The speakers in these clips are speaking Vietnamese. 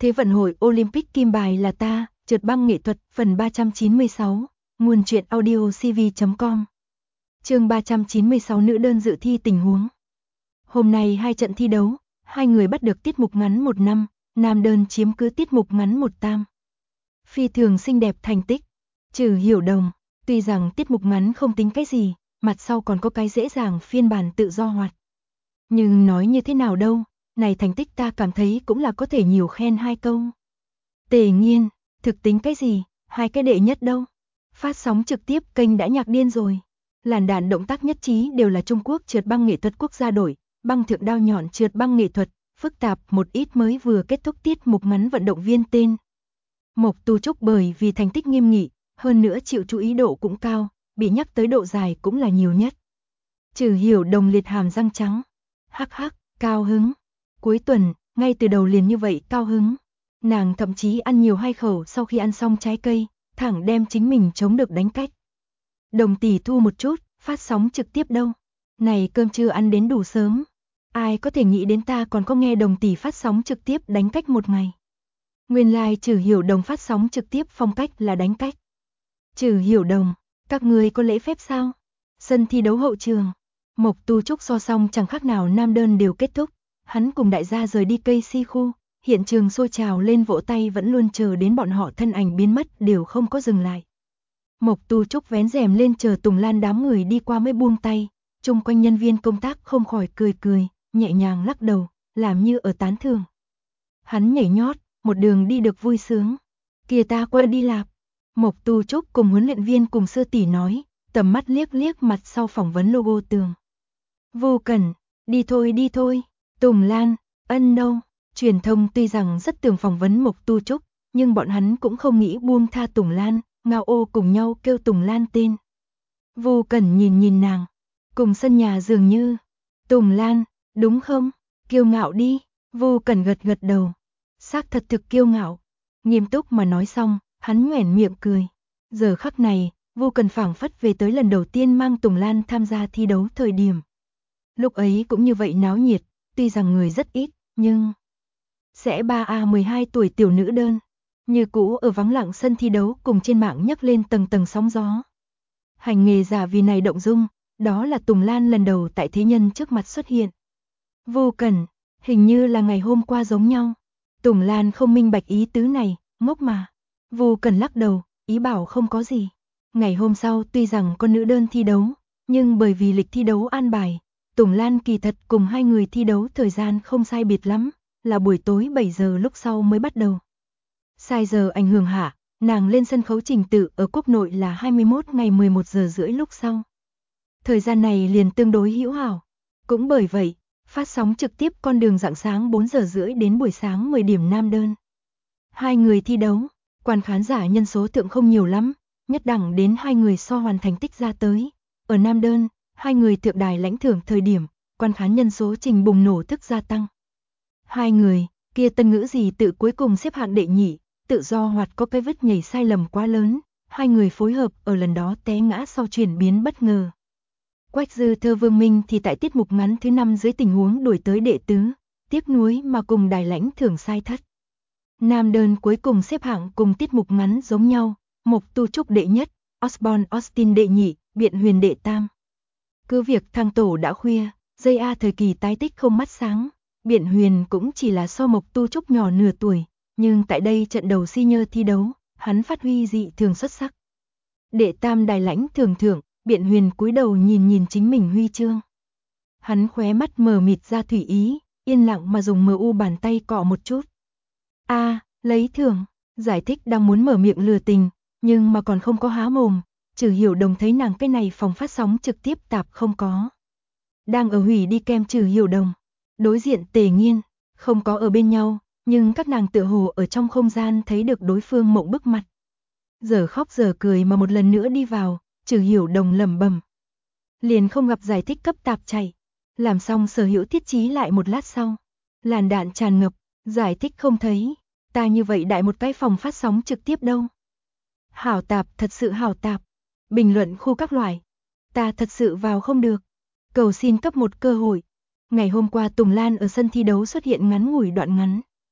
Thế vận hội Olympic kim bài là ta, trượt băng nghệ thuật, phần 396, nguồn truyện audio cv.com. Chương 396 nữ đơn dự thi tình huống. Hôm nay 2 trận thi đấu, 2 người bắt được tiết mục ngắn 1 năm, nam đơn chiếm cứ tiết mục ngắn 1 tam. Phi thường xinh đẹp thành tích, Trừ Hiểu Đồng, tuy rằng tiết mục ngắn không tính cái gì, mặt sau còn có cái dễ dàng phiên bản tự do hoạt. Nhưng nói như thế nào đâu, này thành tích ta cảm thấy cũng là có thể nhiều khen 2 câu. Tề Nghiên, thực tính cái gì, 2 cái đệ nhất đâu. Phát sóng trực tiếp kênh đã nhạc điên rồi. Làn đạn động tác nhất trí đều là Trung Quốc trượt băng nghệ thuật quốc gia đội, băng thượng đao nhọn trượt băng nghệ thuật, phức tạp một ít mới vừa kết thúc tiết mục ngắn vận động viên tên Mộc Tu Trúc, bởi vì thành tích nghiêm nghị, hơn nữa chịu chú ý độ cũng cao, bị nhắc tới độ dài cũng là nhiều nhất. Trừ Hiểu Đồng liệt hàm răng trắng. Hắc hắc, cao hứng. Cuối tuần, ngay từ đầu liền như vậy cao hứng. Nàng thậm chí ăn nhiều 2 khẩu sau khi ăn xong trái cây, thẳng đem chính mình chống được đánh cách. Đồng tỷ thu một chút, phát sóng trực tiếp đâu. Này cơm trưa ăn đến đủ sớm. Ai có thể nghĩ đến ta còn có nghe Đồng tỷ phát sóng trực tiếp đánh cách một ngày. Nguyên lai Trừ Hiểu Đồng phát sóng trực tiếp phong cách là đánh cách. Trừ Hiểu Đồng, các người có lễ phép sao? Sân thi đấu hậu trường. Mộc Tu Trúc so xong chẳng khác nào nam đơn đều kết thúc, hắn cùng đại gia rời đi cây si khu, hiện trường sôi trào lên vỗ tay vẫn luôn chờ đến bọn họ thân ảnh biến mất đều không có dừng lại. Mộc Tu Trúc vén rèm lên chờ Tùng Lan đám người đi qua mới buông tay, chung quanh nhân viên công tác không khỏi cười cười, nhẹ nhàng lắc đầu, làm như ở tán thưởng. Hắn nhảy nhót, một đường đi được vui sướng. Kìa ta qua đi lạp. Mộc Tu Trúc cùng huấn luyện viên cùng Sư tỷ nói, tầm mắt liếc liếc mặt sau phỏng vấn logo tường. Vô Cẩn, đi thôi. Tùng Lan, ân đâu. Truyền thông tuy rằng rất tưởng phỏng vấn Mộc Tu Trúc, nhưng bọn hắn cũng không nghĩ buông tha Tùng Lan, ngao ô cùng nhau kêu Tùng Lan tên. Vô Cẩn nhìn nàng, cùng sân nhà dường như. Tùng Lan, đúng không? Kiêu ngạo đi. Vô Cẩn gật đầu. Xác thật thực kiêu ngạo. Nghiêm túc mà nói xong, hắn nhoẻn miệng cười. Giờ khắc này, Vô Cẩn phảng phất về tới lần đầu tiên mang Tùng Lan tham gia thi đấu thời điểm. Lúc ấy cũng như vậy náo nhiệt, tuy rằng người rất ít, nhưng sẽ 3A12 tuổi tiểu nữ đơn, như cũ ở vắng lặng sân thi đấu cùng trên mạng nhấc lên tầng tầng sóng gió. Hành nghề giả vì này động dung, đó là Tùng Lan lần đầu tại thế nhân trước mặt xuất hiện. Vô Cẩn, hình như là ngày hôm qua giống nhau. Tùng Lan không minh bạch ý tứ này, ngốc mà. Vô Cẩn lắc đầu, ý bảo không có gì. Ngày hôm sau tuy rằng có nữ đơn thi đấu, nhưng bởi vì lịch thi đấu an bài, Tùng Lan kỳ thật cùng 2 người thi đấu thời gian không sai biệt lắm, là buổi tối 7 giờ lúc sau mới bắt đầu. Sai giờ ảnh hưởng hạ, nàng lên sân khấu trình tự ở quốc nội là 21 ngày 11 giờ rưỡi lúc sau. Thời gian này liền tương đối hữu hảo. Cũng bởi vậy, phát sóng trực tiếp con đường rạng sáng 4 giờ rưỡi đến buổi sáng 10 điểm nam đơn. 2 người thi đấu, quan khán giả nhân số thượng không nhiều lắm, nhất đẳng đến 2 người so hoàn thành tích ra tới. Ở nam đơn, 2 người thượng đài lãnh thưởng thời điểm, quan khán nhân số trình bùng nổ thức gia tăng. 2 người, kia tân ngữ gì tự cuối cùng xếp hạng đệ nhị, tự do hoạt có cái vứt nhảy sai lầm quá lớn, 2 người phối hợp ở lần đó té ngã sau chuyển biến bất ngờ. Quách Dư Thơ Vương Minh thì tại tiết mục ngắn thứ 5 dưới tình huống đuổi tới đệ tứ, tiếc nuối mà cùng đài lãnh thưởng sai thất. Nam đơn cuối cùng xếp hạng cùng tiết mục ngắn giống nhau, Mộc Tu Trúc đệ nhất, Osborne Austin đệ nhị, Biện Huyền đệ tam. Cứ việc thăng tổ đã khuya, dây A thời kỳ tái tích không mắt sáng, Biện Huyền cũng chỉ là so Mộc Tu Trúc nhỏ nửa tuổi, nhưng tại đây trận đầu senior thi đấu, hắn phát huy dị thường xuất sắc. Đệ tam đài lãnh thưởng thưởng, Biện Huyền cúi đầu nhìn chính mình huy chương. Hắn khóe mắt mờ mịt ra thủy ý, yên lặng mà dùng MU bàn tay cọ một chút. Lấy thưởng, giải thích đang muốn mở miệng lừa tình, nhưng mà còn không có há mồm, Trừ Hiểu Đồng thấy nàng cái này phòng phát sóng trực tiếp tạp không có. Đang ở hủy đi kem Trừ Hiểu Đồng, đối diện Tề Nghiên, không có ở bên nhau, nhưng các nàng tựa hồ ở trong không gian thấy được đối phương mộng bức mặt. Giờ khóc giờ cười mà một lần nữa đi vào, Trừ Hiểu Đồng lẩm bẩm. Liền không gặp giải thích cấp tạp chạy. Làm xong sở hữu thiết trí lại một lát sau. Làn đạn tràn ngập, giải thích không thấy. Ta như vậy đại một cái phòng phát sóng trực tiếp đâu. Hảo tạp, thật sự hảo tạp. Bình luận khu các loại. Ta thật sự vào không được. Cầu xin cấp một cơ hội. Ngày hôm qua Tùng Lan ở sân thi đấu xuất hiện ngắn ngủi đoạn ngắn.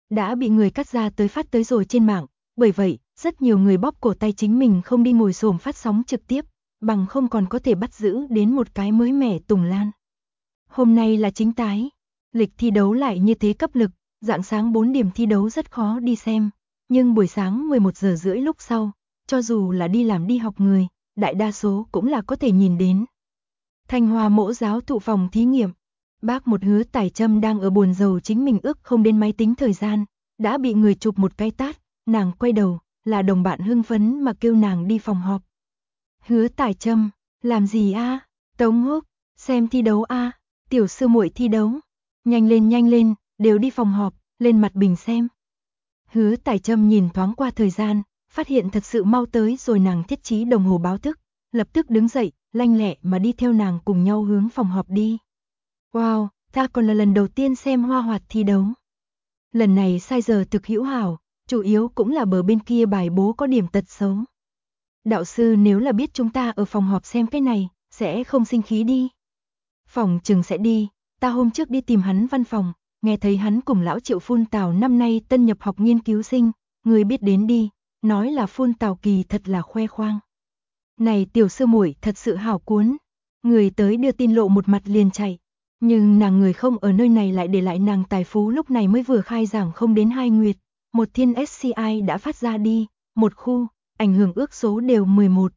đã bị người cắt ra tới phát tới rồi trên mạng, bởi vậy, rất nhiều người bóp cổ tay chính mình không đi ngồi xổm phát sóng trực tiếp, bằng không còn có thể bắt giữ đến một cái mới mẻ Tùng Lan. Hôm nay là chính tái, lịch thi đấu lại như thế cấp lực, rạng sáng 4 điểm thi đấu rất khó đi xem, nhưng buổi sáng 11 giờ rưỡi lúc sau, cho dù là đi làm đi học người, đại đa số cũng là có thể nhìn đến. Thanh Hoa Mẫu giáo thụ phòng thí nghiệm, bác một Hứa Tải Trâm đang ở buồn rầu chính mình ước không đến máy tính thời gian, đã bị người chụp một cái tát, nàng quay đầu, là đồng bạn hưng phấn mà kêu nàng đi phòng họp. Hứa Tải Trâm, làm gì a? Tống Húc, xem thi đấu a, tiểu sư muội thi đấu. Nhanh lên, đều đi phòng họp, lên mặt bình xem. Hứa Tải Trâm nhìn thoáng qua thời gian, phát hiện thật sự mau tới rồi, nàng thiết trí đồng hồ báo thức, lập tức đứng dậy, lanh lẹ mà đi theo nàng cùng nhau hướng phòng họp đi. Wow, ta còn là lần đầu tiên xem Hoa Hoạt thi đấu. Lần này sai giờ thực hữu hảo, chủ yếu cũng là bờ bên kia bài bố có điểm tật xấu. Đạo sư nếu là biết chúng ta ở phòng họp xem cái này, sẽ không sinh khí đi. Phòng chừng sẽ đi, ta hôm trước đi tìm hắn văn phòng, nghe thấy hắn cùng lão Triệu phun tào năm nay tân nhập học nghiên cứu sinh, người biết đến đi, nói là phun tào kỳ thật là khoe khoang. Này tiểu sư muội thật sự hảo cuốn, người tới đưa tin lộ một mặt liền chạy, nhưng nàng người không ở nơi này lại để lại nàng tài phú lúc này mới vừa khai giảng không đến 2 nguyệt, một thiên SCI đã phát ra đi, một khu, ảnh hưởng ước số đều 11.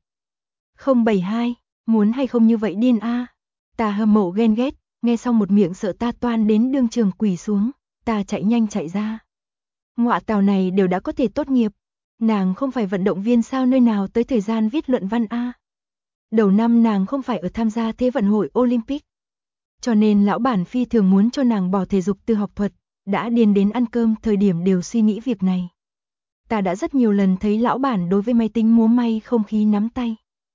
072, muốn hay không như vậy điên a. Ta hâm mộ ghen ghét, nghe xong một miệng sợ ta toan đến đương trường quỳ xuống, ta chạy nhanh chạy ra. Ngọa tào này đều đã có thể tốt nghiệp, nàng không phải vận động viên sao, nơi nào tới thời gian viết luận văn a. Đầu năm nàng không phải ở tham gia Thế vận hội Olympic. Cho nên lão bản phi thường muốn cho nàng bỏ thể dục từ học thuật, đã điên đến ăn cơm thời điểm đều suy nghĩ việc này. Ta đã rất nhiều lần thấy lão bản đối với máy tính múa may không khí nắm tay.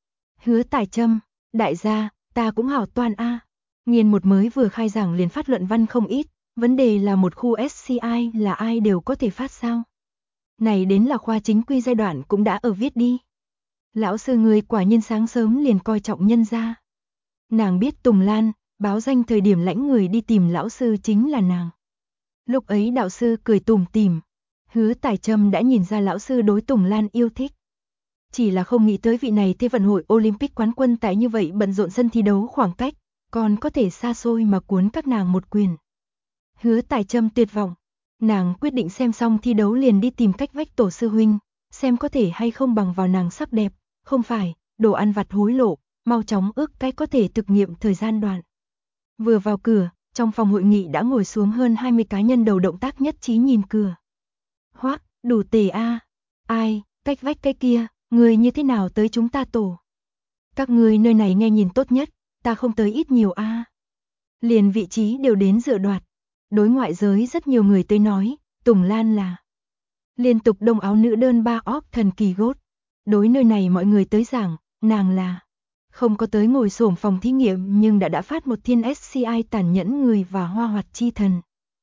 Hứa Tải Trâm, đại gia, ta cũng hảo toan a. Nghiên một mới vừa khai giảng liền phát luận văn không ít, vấn đề là một khu SCI là ai đều có thể phát sao? Này đến là khoa chính quy giai đoạn cũng đã ở viết đi. Lão sư người quả nhiên sáng sớm liền coi trọng nhân gia. Nàng biết Tùng Lan, báo danh thời điểm lãnh người đi tìm lão sư chính là nàng. Lúc ấy đạo sư cười tủm tỉm, Hứa Tải Trâm đã nhìn ra lão sư đối Tùng Lan yêu thích. Chỉ là không nghĩ tới vị này Thế vận hội Olympic quán quân tại như vậy bận rộn sân thi đấu khoảng cách, còn có thể xa xôi mà cuốn các nàng một quyền. Hứa Tải Trâm tuyệt vọng, nàng quyết định xem xong thi đấu liền đi tìm cách vách tổ sư huynh, xem có thể hay không bằng vào nàng sắc đẹp, không phải, đồ ăn vặt hối lộ, mau chóng ước cái có thể thực nghiệm thời gian đoạn. Vừa vào cửa, trong phòng hội nghị đã ngồi xuống hơn 20 cá nhân đầu động tác nhất trí nhìn cửa. Hoắc, đủ tề a. Ai, cách vách cái kia, người như thế nào tới chúng ta tổ? Các người nơi này nghe nhìn tốt nhất, ta không tới ít nhiều a. Liền vị trí đều đến dựa đoạt. Đối ngoại giới rất nhiều người tới nói, Tùng Lan là liên tục đông áo nữ đơn 3 óp thần kỳ gốt. Đối nơi này mọi người tới giảng, nàng là không có tới ngồi xổm phòng thí nghiệm nhưng đã phát một thiên SCI tàn nhẫn người và Hoa Hoạt chi thần.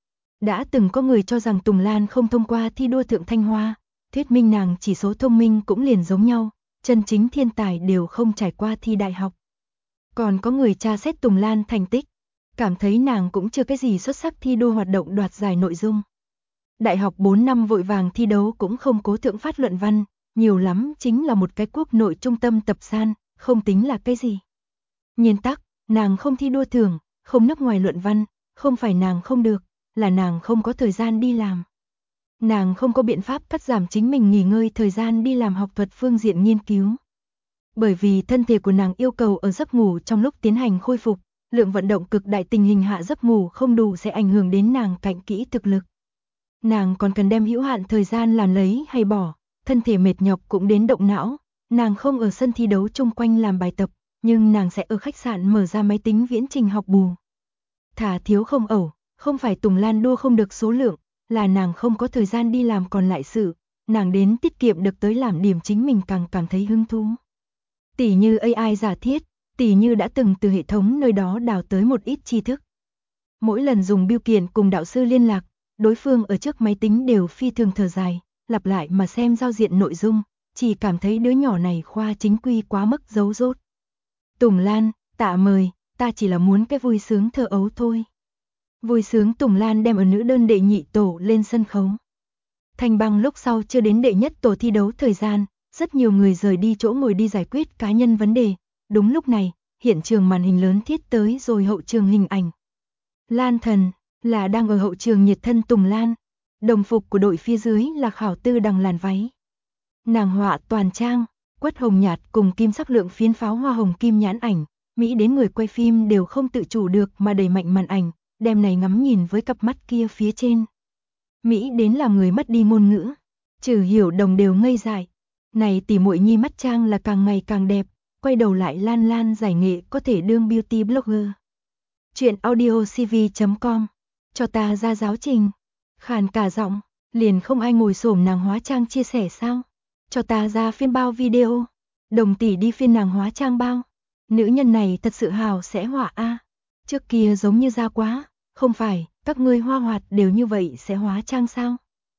Đã từng có người cho rằng Tùng Lan không thông qua thi đua thượng Thanh Hoa, thuyết minh nàng chỉ số thông minh cũng liền giống nhau, chân chính thiên tài đều không trải qua thi đại học. Còn có người tra xét Tùng Lan thành tích, cảm thấy nàng cũng chưa cái gì xuất sắc thi đua hoạt động đoạt giải nội dung. Đại học 4 năm vội vàng thi đấu cũng không cố thượng phát luận văn, nhiều lắm chính là một cái quốc nội trung tâm tập san, không tính là cái gì. Nhiên tắc, nàng không thi đua thưởng, không nước ngoài luận văn, không phải nàng không được, là nàng không có thời gian đi làm. Nàng không có biện pháp cắt giảm chính mình nghỉ ngơi thời gian đi làm học thuật phương diện nghiên cứu. Bởi vì thân thể của nàng yêu cầu ở giấc ngủ trong lúc tiến hành khôi phục, lượng vận động cực đại tình hình hạ giấc ngủ không đủ sẽ ảnh hưởng đến nàng cạnh kỹ thực lực. Nàng còn cần đem hữu hạn thời gian làm lấy hay bỏ, thân thể mệt nhọc cũng đến động não, nàng không ở sân thi đấu chung quanh làm bài tập, nhưng nàng sẽ ở khách sạn mở ra máy tính viễn trình học bù. Thả thiếu không ẩu, không phải Tùng Lan đua không được số lượng, là nàng không có thời gian đi làm còn lại sự, nàng đến tiết kiệm được tới làm điểm chính mình càng cảm thấy hứng thú. Tỉ như AI giả thiết, tỉ như đã từng từ hệ thống nơi đó đào tới một ít tri thức. Mỗi lần dùng bưu kiện cùng đạo sư liên lạc, đối phương ở trước máy tính đều phi thường thở dài, lặp lại mà xem giao diện nội dung, chỉ cảm thấy đứa nhỏ này khoa chính quy quá mức giấu dốt. Tùng Lan, tạ mời, ta chỉ là muốn cái vui sướng thơ ấu thôi. Vui sướng Tùng Lan đem ở nữ đơn đệ nhị tổ lên sân khấu. Thành Băng lúc sau chưa đến đệ nhất tổ thi đấu thời gian, rất nhiều người rời đi chỗ ngồi đi giải quyết cá nhân vấn đề. Đúng lúc này, hiện trường màn hình lớn thiết tới rồi hậu trường hình ảnh. Lan Thần là đang ở hậu trường nhiệt thân Tùng Lan. Đồng phục của đội phía dưới là Khảo Tư Đằng làn váy. Nàng họa toàn trang, quất hồng nhạt cùng kim sắc lượng phiến pháo hoa hồng kim nhãn ảnh. Mỹ đến người quay phim đều không tự chủ được mà đẩy mạnh màn ảnh, đem này ngắm nhìn với cặp mắt kia phía trên. Mỹ đến làm người mất đi ngôn ngữ. Trừ Hiểu Đồng đều ngây dại. Này tỷ muội nhi mắt trang là càng ngày càng đẹp, quay đầu lại Lan Lan giải nghệ có thể đương beauty blogger. Chuyện audio cv.com. Cho ta ra giáo trình. Khàn cả giọng, liền không ai ngồi xổm nàng hóa trang chia sẻ sao? Cho ta ra phiên bao video. Đồng tỷ đi phiên nàng hóa trang bao. Nữ nhân này thật sự hào sẽ họa a. Trước kia giống như ra quá, không phải, các ngươi hoa hoạt đều như vậy sẽ hóa trang sao?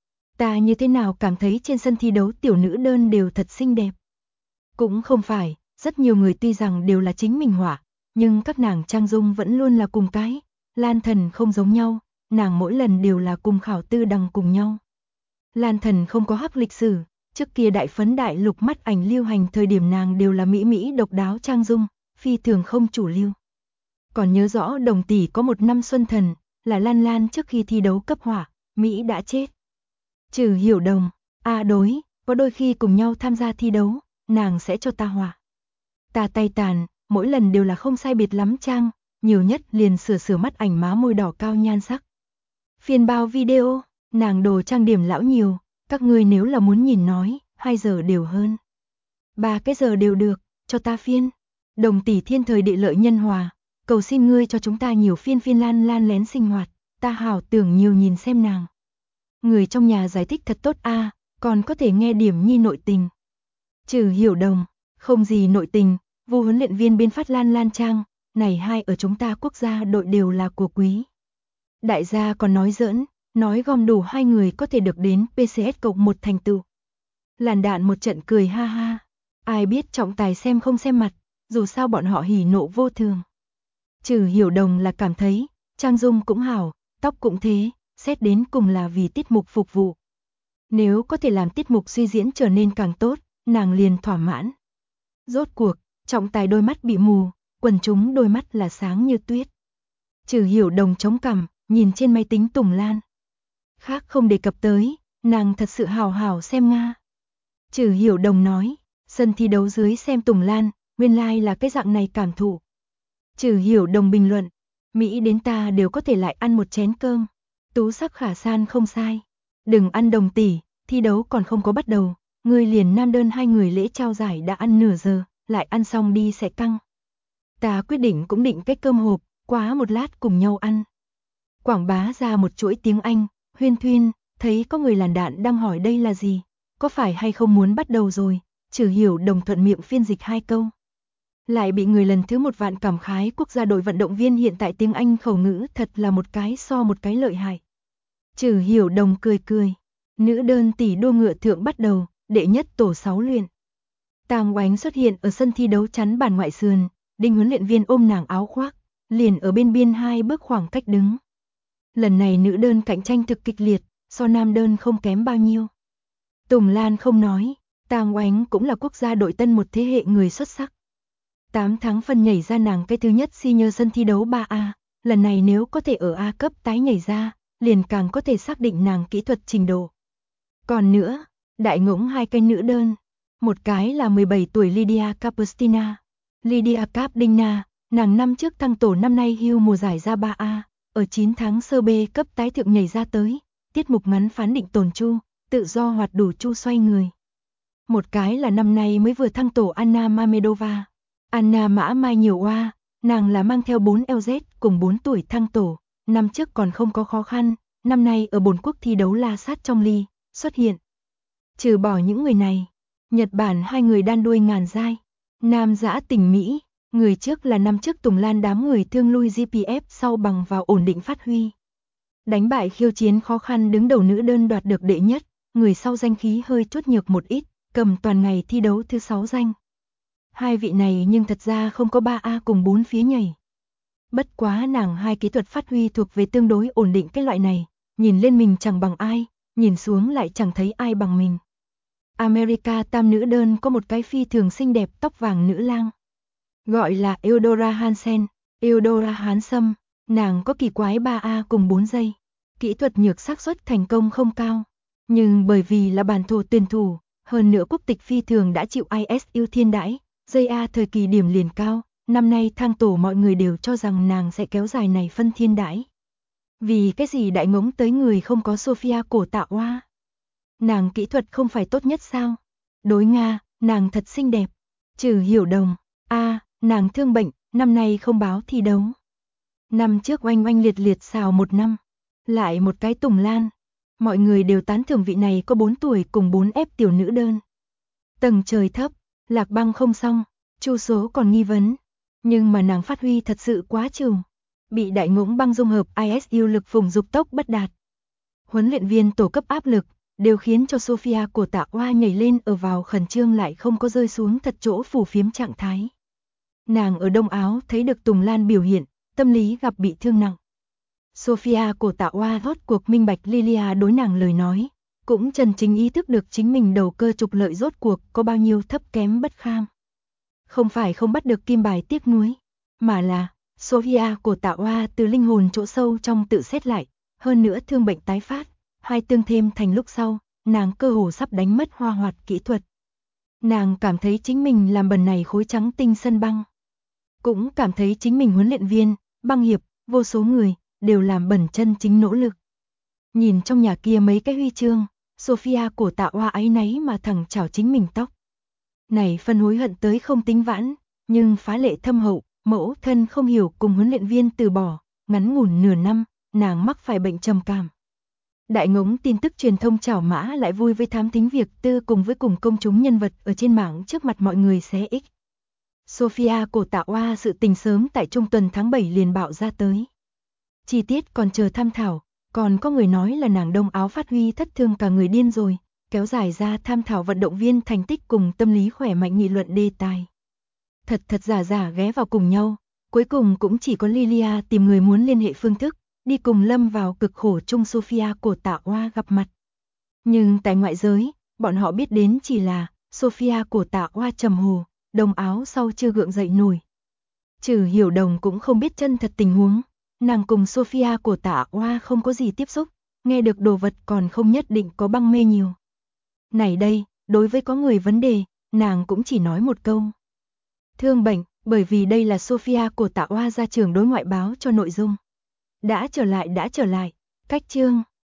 Ta như thế nào cảm thấy trên sân thi đấu tiểu nữ đơn đều thật xinh đẹp. Cũng không phải, rất nhiều người tuy rằng đều là chính mình họa, nhưng các nàng trang dung vẫn luôn là cùng cái. Lan Thần không giống nhau, nàng mỗi lần đều là cùng Khảo Tư Đằng cùng nhau. Lan Thần không có hắc lịch sử, trước kia đại phấn đại lục mắt ảnh lưu hành thời điểm nàng đều là mỹ mỹ độc đáo trang dung, phi thường không chủ lưu. Còn nhớ rõ Đồng tỷ có một năm xuân thần, là Lan Lan trước khi thi đấu cấp hỏa, Mỹ đã chết. Trừ Hiểu Đồng, đối, có đôi khi cùng nhau tham gia thi đấu, nàng sẽ cho ta họa. Ta tay tàn, mỗi lần đều là không sai biệt lắm trang, nhiều nhất liền sửa mắt ảnh má môi đỏ cao nhan sắc. Phiên bao video, nàng đồ trang điểm lão nhiều, các ngươi nếu là muốn nhìn nói, 2 giờ đều hơn. 3 cái giờ đều được, cho ta phiên. Đồng tỷ thiên thời địa lợi nhân hòa, cầu xin ngươi cho chúng ta nhiều phiên Lan Lan lén sinh hoạt, ta hảo tưởng nhiều nhìn xem nàng. Người trong nhà giải thích thật tốt a, còn có thể nghe điểm nhi nội tình. Trừ Hiểu Đồng, không gì nội tình, Vu huấn luyện viên biên phát Lan Lan trang, này hai ở chúng ta quốc gia đội đều là của quý. Đại gia còn nói giỡn, nói gom đủ 2 người có thể được đến PCS cộng 1 thành tựu. Làn Đạn một trận cười ha ha, ai biết trọng tài xem không xem mặt, dù sao bọn họ hỉ nộ vô thường. Trừ Hiểu Đồng là cảm thấy, trang dung cũng hảo, tóc cũng thế, xét đến cùng là vì tiết mục phục vụ. Nếu có thể làm tiết mục suy diễn trở nên càng tốt, nàng liền thỏa mãn. Rốt cuộc, trọng tài đôi mắt bị mù, quần chúng đôi mắt là sáng như tuyết. Trừ Hiểu Đồng chống cằm, nhìn trên máy tính Tùng Lan. Khác không đề cập tới, nàng thật sự hào hào xem Nga. Trừ Hiểu Đồng nói, sân thi đấu dưới xem Tùng Lan, nguyên lai là cái dạng này cảm thụ. Trừ Hiểu Đồng bình luận, Mỹ đến ta đều có thể lại ăn một chén cơm. Tú sắc khả san không sai. Đừng ăn Đồng tỷ, thi đấu còn không có bắt đầu, ngươi liền nam đơn 2 người lễ trao giải đã ăn nửa giờ, lại ăn xong đi sẽ căng. Ta quyết định cũng định cái cơm hộp, quá một lát cùng nhau ăn. Quảng bá ra một chuỗi tiếng Anh, huyên thuyên, thấy có người Làn Đạn đang hỏi đây là gì, có phải hay không muốn bắt đầu rồi, Trừ Hiểu Đồng thuận miệng phiên dịch 2 câu. Lại bị người lần thứ 1 vạn cảm khái quốc gia đội vận động viên hiện tại tiếng Anh khẩu ngữ thật là một cái so một cái lợi hại. Trừ Hiểu Đồng cười cười, nữ đơn tỷ đua ngựa thượng bắt đầu, đệ nhất tổ 6 luyện. Tang Oánh xuất hiện ở sân thi đấu chắn bàn ngoại sườn, Đinh huấn luyện viên ôm nàng áo khoác, liền ở bên biên 2 bước khoảng cách đứng. Lần này nữ đơn cạnh tranh thực kịch liệt, so nam đơn không kém bao nhiêu. Tùng Lan không nói, Tang Oánh cũng là quốc gia đội tân một thế hệ người xuất sắc. 8 tháng phân nhảy ra nàng cái thứ nhất senior sân thi đấu 3A, lần này nếu có thể ở A cấp tái nhảy ra, liền càng có thể xác định nàng kỹ thuật trình độ. Còn nữa, đại ngỗng 2 cái nữ đơn, một cái là 17 tuổi Lydia Kapustina, Lydia Kapdina, nàng năm trước thăng tổ năm nay hưu mùa giải ra 3A, ở 9 tháng sơ B cấp tái thượng nhảy ra tới, tiết mục ngắn phán định tồn chu, tự do hoạt đủ chu xoay người. Một cái là năm nay mới vừa thăng tổ Anna Mamedova. Anna Mã Mai nhiều oa, nàng là mang theo 4 LZ cùng 4 tuổi thăng tổ, năm trước còn không có khó khăn, năm nay ở bổn quốc thi đấu la sát trong ly, xuất hiện. Trừ bỏ những người này, Nhật Bản 2 người đan đuôi ngàn giai, nam dã tình Mỹ, người trước là năm trước Tùng Lan đám người thương lui GPF sau bằng vào ổn định phát huy. Đánh bại khiêu chiến khó khăn đứng đầu nữ đơn đoạt được đệ nhất, người sau danh khí hơi chút nhược một ít, cầm toàn ngày thi đấu thứ 6 danh. 2 vị này nhưng thật ra không có 3A cùng 4 phía nhảy. Bất quá nàng 2 kỹ thuật phát huy thuộc về tương đối ổn định cái loại này, nhìn lên mình chẳng bằng ai, nhìn xuống lại chẳng thấy ai bằng mình. America tam nữ đơn có một cái phi thường xinh đẹp tóc vàng nữ lang. Gọi là Eudora Hansen, Eudora Handsome, nàng có kỳ quái 3A cùng 4 giây. Kỹ thuật nhược xác suất thành công không cao. Nhưng bởi vì là bản thổ tuyển thủ, hơn nữa quốc tịch phi thường đã chịu IS ưu thiên đãi, dây A thời kỳ điểm liền cao, năm nay thang tổ mọi người đều cho rằng nàng sẽ kéo dài này phân thiên đãi. Vì cái gì đại ngỗng tới người không có Sophia cổ tạ oa? Nàng kỹ thuật không phải tốt nhất sao? Đối Nga, nàng thật xinh đẹp. Trừ Hiểu Đồng, nàng thương bệnh, năm nay không báo thi đấu. Năm trước oanh oanh liệt liệt xào một năm, lại một cái Tùng Lan. Mọi người đều tán thưởng vị này có 4 tuổi cùng 4 ép tiểu nữ đơn. Tầng trời thấp, Lạc Băng không xong, Chu Số còn nghi vấn. Nhưng mà nàng phát huy thật sự quá trừu. Bị đại ngỗng băng dung hợp ISU lực phùng dục tốc bất đạt. Huấn luyện viên tổ cấp áp lực, đều khiến cho Sophia của tạ oa nhảy lên ở vào khẩn trương lại không có rơi xuống thật chỗ phù phiếm trạng thái. Nàng ở Đông Áo thấy được Tùng Lan biểu hiện, tâm lý gặp bị thương nặng. Sophia của tạ oa rốt cuộc minh bạch Lilia đối nàng lời nói, cũng chân chính ý thức được chính mình đầu cơ trục lợi rốt cuộc có bao nhiêu thấp kém bất kham. Không phải không bắt được kim bài tiếc nuối, mà là Sophia của tạ oa từ linh hồn chỗ sâu trong tự xét lại, hơn nữa thương bệnh tái phát, hai tương thêm thành lúc sau, nàng cơ hồ sắp đánh mất hoa hoạt kỹ thuật. Nàng cảm thấy chính mình làm bần này khối trắng tinh sân băng. Cũng cảm thấy chính mình huấn luyện viên, băng hiệp, vô số người, đều làm bẩn chân chính nỗ lực. Nhìn trong nhà kia mấy cái huy chương, Sophia của tạ oa áy náy mà thẳng chảo chính mình tóc. Này phân hối hận tới không tính vãn, nhưng phá lệ thâm hậu, mẫu thân không hiểu cùng huấn luyện viên từ bỏ, ngắn ngủn nửa năm, nàng mắc phải bệnh trầm cảm. Đại ngỗng tin tức truyền thông chảo mã lại vui với thám thính việc tư cùng với cùng công chúng nhân vật ở trên mạng trước mặt mọi người xé ích. Sophia của tạ oa sự tình sớm tại trung tuần tháng 7 liền bạo ra tới. Chi tiết còn chờ tham thảo, còn có người nói là nàng Đông Áo phát huy thất thương cả người điên rồi, kéo dài ra tham thảo vận động viên thành tích cùng tâm lý khỏe mạnh nghị luận đề tài. Thật giả giả ghé vào cùng nhau, cuối cùng cũng chỉ có Lilia tìm người muốn liên hệ phương thức, đi cùng lâm vào cực khổ chung Sophia của tạ oa gặp mặt. Nhưng tại ngoại giới, bọn họ biết đến chỉ là Sophia của tạ oa trầm hồ, Đông Áo sau chưa gượng dậy nổi. Trừ Hiểu Đồng cũng không biết chân thật tình huống, nàng cùng Sophia của tạ oa không có gì tiếp xúc, nghe được đồ vật còn không nhất định có băng mê nhiều. Này đây, đối với có người vấn đề, nàng cũng chỉ nói một câu. Thương bệnh, bởi vì đây là Sophia của tạ oa ra trường đối ngoại báo cho nội dung. Đã trở lại, cách chương.